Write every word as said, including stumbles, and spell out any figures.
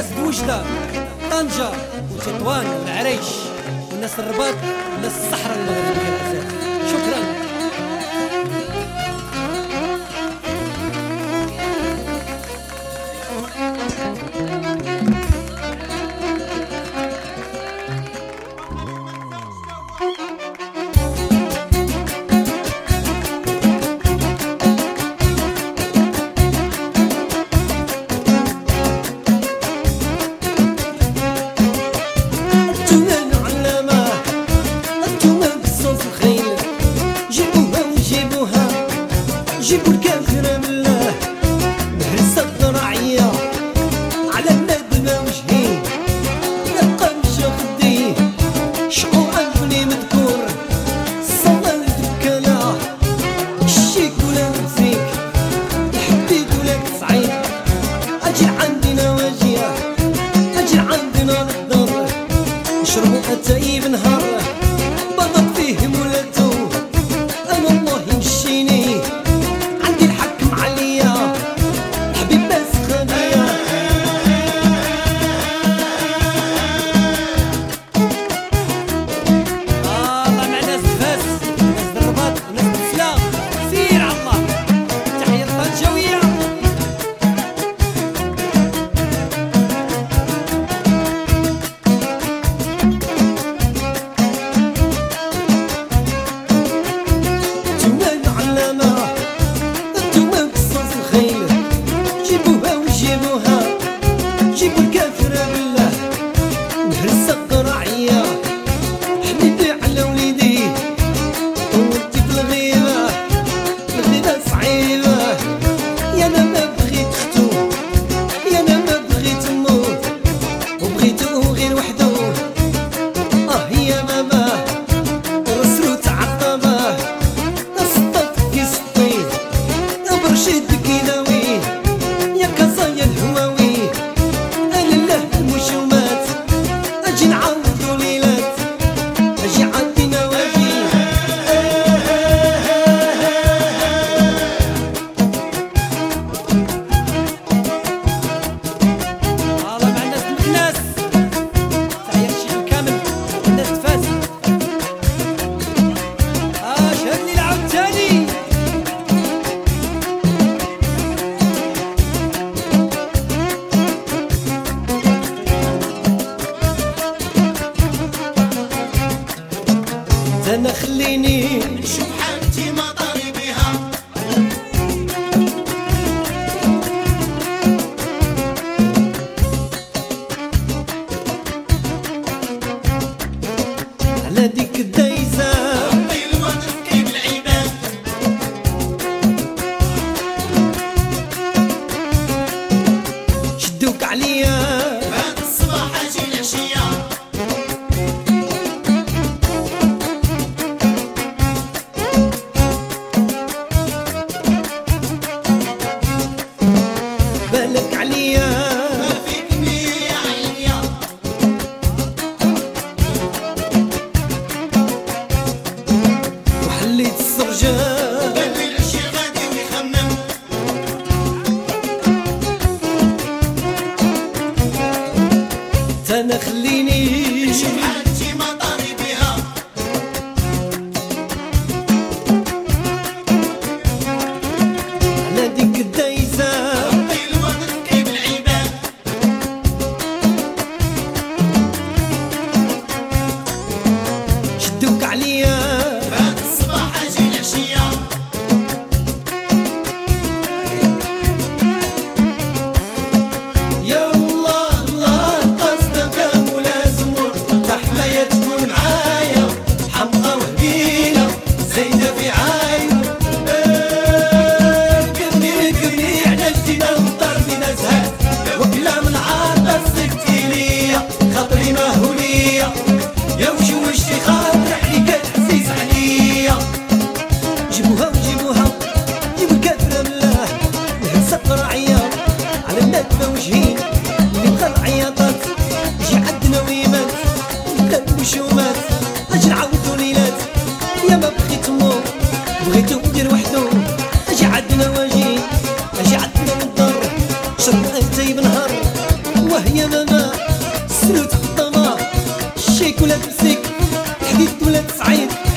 وجدة طنجة وتطوان والعريش والناس الرباط والناس الصحراء المغربية. شكرا. جيبوا الكافرة بالله نهرس الضرعية على الندمة وجهي نبقى مشا خدي شقو عقلي مذكور الصلاة الدكالة الشيك ولا نفسيك الحبيب ولا كسعيد أجي عندنا واجية أجي عندنا نقدر نشربو أتايب نهار بابا فيهم ولا تو أنا الله يمشيني جيبوا الكافرة بالله نهرس الضرعية حبيبي على وليدي وانتي في الغيبة الغيبة صعيبة يا انا ما بغيت اختو يا انا ما بغيت نموت وبغيتو غير وحدو اه يا ماما رسلو تعطبه نصطف كي سطيت برشيد كيناوي يا كازايا الهواوي أجي نعوضو ليلات أجي عندنا واجي الله مع الناس الناس تحية الشيخ الكامل الناس تفاس. اه شهدني العود تاني أنا خليني نشوف حالتي مطاري بها على ديك الدايزة ربي الوقت كيف العباد شدوك عليا بعد الصباح أجي العشية بالك عليا ما فيك مية عينيا وحليت السرجان قال لي العشي غادي ويخمم أنا خليني نشوف حالتي مطاري بها على ديك الدايزة ربي الوقت كيف العباد شدوك عليا بعد الصباح أجي العشية يا الله الله قصدك ملازم تحماية تكون معايا حمقى وهبيلة زينة في عاينة ركبني ركبني على الجنة وطرني نزهات وكلا من عارضة سكتي ليا خاطري ماهولية يا وش وشتي خاطر عليك عزيز عليا جيبوها وجيبوها جيبوا الكافرة بالله نهرس الضرعية على الندمة وجهي اللي بغى العياطات يجي عندنا ويمات لا وشومات اجي نعوضو ليلات يا ما بغيت نموت بغيتو غير وحدو اجي عندنا واجي اجي عندنا نضر شرب اتاي بنهار وهي ما ولا تمسك، الحديد ولا تسعين